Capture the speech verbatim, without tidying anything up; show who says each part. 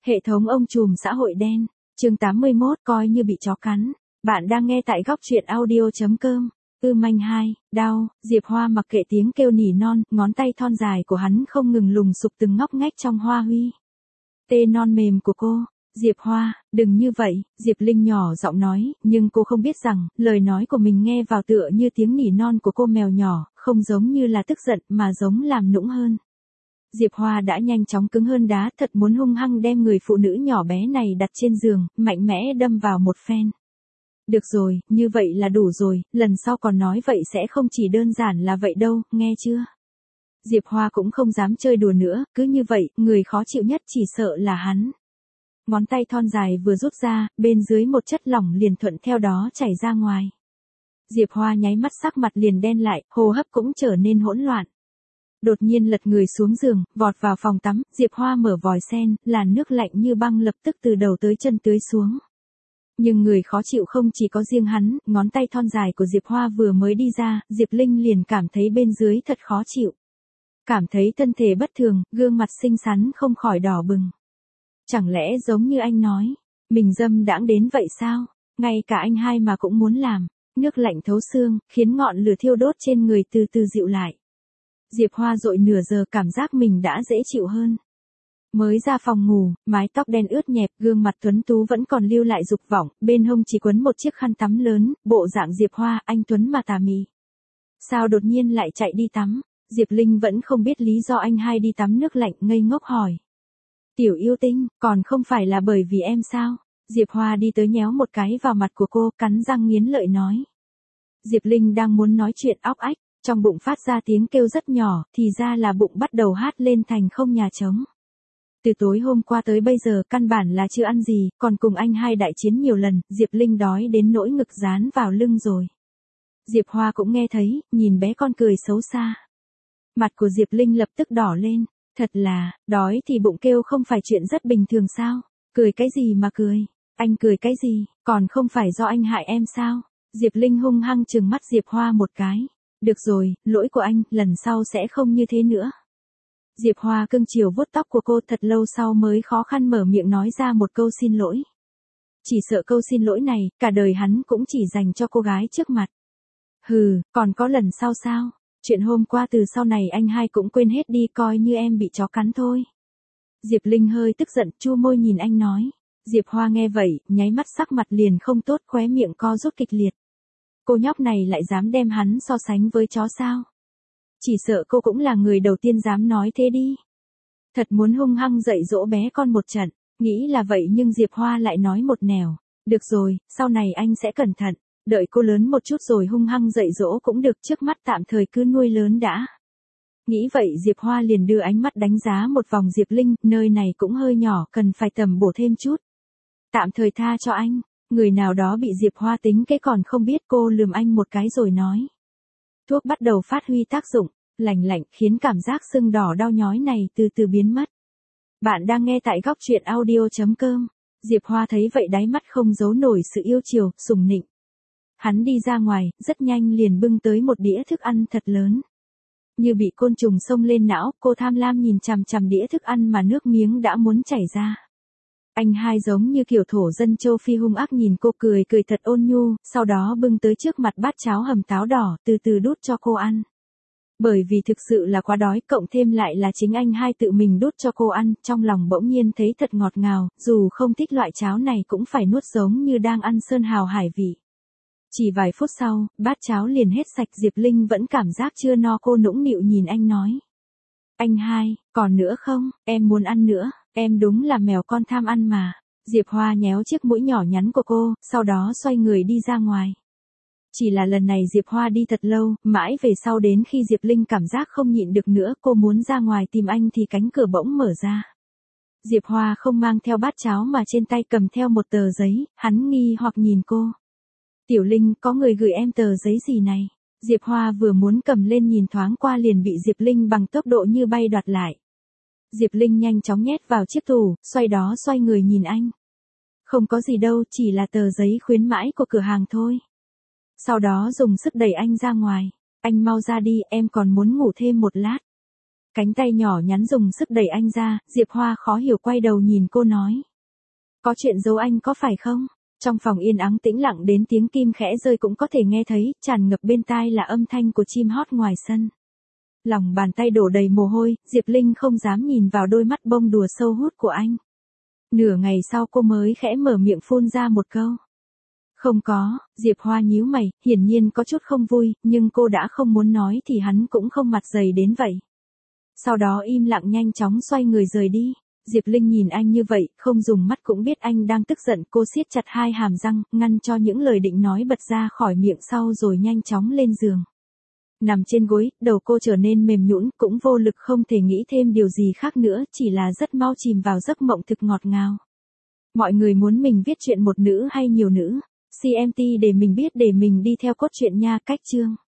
Speaker 1: Hệ thống ông trùm xã hội đen, chương tám mươi mốt coi như bị chó cắn. Bạn đang nghe tại góc truyện audio.com. Ưm anh hai, đau, Diệp Hoa mặc kệ tiếng kêu nỉ non, ngón tay thon dài của hắn không ngừng lùng sục từng ngóc ngách trong hoa huy. Tê non mềm của cô, Diệp Hoa, đừng như vậy, Diệp Linh nhỏ giọng nói, nhưng cô không biết rằng, lời nói của mình nghe vào tựa như tiếng nỉ non của cô mèo nhỏ, không giống như là tức giận mà giống làm nũng hơn. Diệp Hoa đã nhanh chóng cứng hơn đá, thật muốn hung hăng đem người phụ nữ nhỏ bé này đặt trên giường, mạnh mẽ đâm vào một phen. Được rồi, như vậy là đủ rồi, lần sau còn nói vậy sẽ không chỉ đơn giản là vậy đâu, nghe chưa? Diệp Hoa cũng không dám chơi đùa nữa, cứ như vậy, người khó chịu nhất chỉ sợ là hắn. Ngón tay thon dài vừa rút ra, bên dưới một chất lỏng liền thuận theo đó chảy ra ngoài. Diệp Hoa nháy mắt sắc mặt liền đen lại, hô hấp cũng trở nên hỗn loạn. Đột nhiên lật người xuống giường, vọt vào phòng tắm, Diệp Hoa mở vòi sen, làn nước lạnh như băng lập tức từ đầu tới chân tưới xuống. Nhưng người khó chịu không chỉ có riêng hắn, ngón tay thon dài của Diệp Hoa vừa mới đi ra, Diệp Linh liền cảm thấy bên dưới thật khó chịu. Cảm thấy thân thể bất thường, gương mặt xinh xắn không khỏi đỏ bừng. Chẳng lẽ giống như anh nói, mình dâm đãng đến vậy sao? Ngay cả anh hai mà cũng muốn làm. Nước lạnh thấu xương, khiến ngọn lửa thiêu đốt trên người từ từ dịu lại. Diệp Hoa dội nửa giờ cảm giác mình đã dễ chịu hơn. Mới ra phòng ngủ, mái tóc đen ướt nhẹp, gương mặt tuấn tú vẫn còn lưu lại dục vọng, bên hông chỉ quấn một chiếc khăn tắm lớn, bộ dạng Diệp Hoa, anh tuấn mà tà mị. Sao đột nhiên lại chạy đi tắm? Diệp Linh vẫn không biết lý do anh hai đi tắm nước lạnh, ngây ngốc hỏi. Tiểu yêu tinh, còn không phải là bởi vì em sao? Diệp Hoa đi tới nhéo một cái vào mặt của cô, cắn răng nghiến lợi nói. Diệp Linh đang muốn nói chuyện óc ách, trong bụng phát ra tiếng kêu rất nhỏ, thì ra là bụng bắt đầu hát lên thành không nhà trống. Từ tối hôm qua tới bây giờ căn bản là chưa ăn gì, còn cùng anh hai đại chiến nhiều lần, Diệp Linh đói đến nỗi ngực dán vào lưng rồi. Diệp Hoa cũng nghe thấy, nhìn bé con cười xấu xa. Mặt của Diệp Linh lập tức đỏ lên, thật là, đói thì bụng kêu không phải chuyện rất bình thường sao, cười cái gì mà cười, anh cười cái gì, còn không phải do anh hại em sao? Diệp Linh hung hăng trừng mắt Diệp Hoa một cái. Được rồi, lỗi của anh, lần sau sẽ không như thế nữa. Diệp Hoa cưng chiều vuốt tóc của cô, thật lâu sau mới khó khăn mở miệng nói ra một câu xin lỗi. Chỉ sợ câu xin lỗi này, cả đời hắn cũng chỉ dành cho cô gái trước mặt. Hừ, còn có lần sau sao? Chuyện hôm qua từ sau này anh hai cũng quên hết đi, coi như em bị chó cắn thôi. Diệp Linh hơi tức giận, chu môi nhìn anh nói. Diệp Hoa nghe vậy, nháy mắt sắc mặt liền không tốt, khóe miệng co rút kịch liệt. Cô nhóc này lại dám đem hắn so sánh với chó sao? Chỉ sợ cô cũng là người đầu tiên dám nói thế đi. Thật muốn hung hăng dạy dỗ bé con một trận, nghĩ là vậy nhưng Diệp Hoa lại nói một nẻo. Được rồi, sau này anh sẽ cẩn thận, đợi cô lớn một chút rồi hung hăng dạy dỗ cũng được, trước mắt tạm thời cứ nuôi lớn đã. Nghĩ vậy Diệp Hoa liền đưa ánh mắt đánh giá một vòng Diệp Linh, nơi này cũng hơi nhỏ, cần phải tầm bổ thêm chút. Tạm thời tha cho anh. Người nào đó bị Diệp Hoa tính cái còn không biết, cô lườm anh một cái rồi nói. Thuốc bắt đầu phát huy tác dụng, lành lạnh khiến cảm giác sưng đỏ đau nhói này từ từ biến mất. Bạn đang nghe tại góc truyện audio.com. Diệp Hoa thấy vậy đáy mắt không giấu nổi sự yêu chiều, sủng nịnh. Hắn đi ra ngoài, rất nhanh liền bưng tới một đĩa thức ăn thật lớn. Như bị côn trùng xông lên não, cô tham lam nhìn chằm chằm đĩa thức ăn mà nước miếng đã muốn chảy ra. Anh hai giống như kiểu thổ dân châu Phi hung ác nhìn cô, cười cười thật ôn nhu, sau đó bưng tới trước mặt bát cháo hầm táo đỏ, từ từ đút cho cô ăn. Bởi vì thực sự là quá đói, cộng thêm lại là chính anh hai tự mình đút cho cô ăn, trong lòng bỗng nhiên thấy thật ngọt ngào, dù không thích loại cháo này cũng phải nuốt giống như đang ăn sơn hào hải vị. Chỉ vài phút sau, bát cháo liền hết sạch, Diệp Linh vẫn cảm giác chưa no, cô nũng nịu nhìn anh nói. Anh hai, còn nữa không, em muốn ăn nữa. Em đúng là mèo con tham ăn mà. Diệp Hoa nhéo chiếc mũi nhỏ nhắn của cô, sau đó xoay người đi ra ngoài. Chỉ là lần này Diệp Hoa đi thật lâu, mãi về sau đến khi Diệp Linh cảm giác không nhịn được nữa, cô muốn ra ngoài tìm anh thì cánh cửa bỗng mở ra. Diệp Hoa không mang theo bát cháo mà trên tay cầm theo một tờ giấy, hắn nghi hoặc nhìn cô. Tiểu Linh, có người gửi em tờ giấy gì này? Diệp Hoa vừa muốn cầm lên nhìn thoáng qua liền bị Diệp Linh bằng tốc độ như bay đoạt lại. Diệp Linh nhanh chóng nhét vào chiếc tủ, xoay đó xoay người nhìn anh. Không có gì đâu, chỉ là tờ giấy khuyến mãi của cửa hàng thôi. Sau đó dùng sức đẩy anh ra ngoài. Anh mau ra đi, em còn muốn ngủ thêm một lát. Cánh tay nhỏ nhắn dùng sức đẩy anh ra, Diệp Hoa khó hiểu quay đầu nhìn cô nói. Có chuyện giấu anh có phải không? Trong phòng yên ắng tĩnh lặng đến tiếng kim khẽ rơi cũng có thể nghe thấy, tràn ngập bên tai là âm thanh của chim hót ngoài sân. Lòng bàn tay đổ đầy mồ hôi, Diệp Linh không dám nhìn vào đôi mắt bông đùa sâu hút của anh. Nửa ngày sau cô mới khẽ mở miệng phun ra một câu. Không có, Diệp Hoa nhíu mày, hiển nhiên có chút không vui, nhưng cô đã không muốn nói thì hắn cũng không mặt dày đến vậy. Sau đó im lặng nhanh chóng xoay người rời đi. Diệp Linh nhìn anh như vậy, không dùng mắt cũng biết anh đang tức giận, cô siết chặt hai hàm răng, ngăn cho những lời định nói bật ra khỏi miệng sau rồi nhanh chóng lên giường. Nằm trên gối, đầu cô trở nên mềm nhũn, cũng vô lực không thể nghĩ thêm điều gì khác nữa, chỉ là rất mau chìm vào giấc mộng thực ngọt ngào. Mọi người muốn mình viết chuyện một nữ hay nhiều nữ? xê em tê để mình biết để mình đi theo cốt truyện nha. Cách chương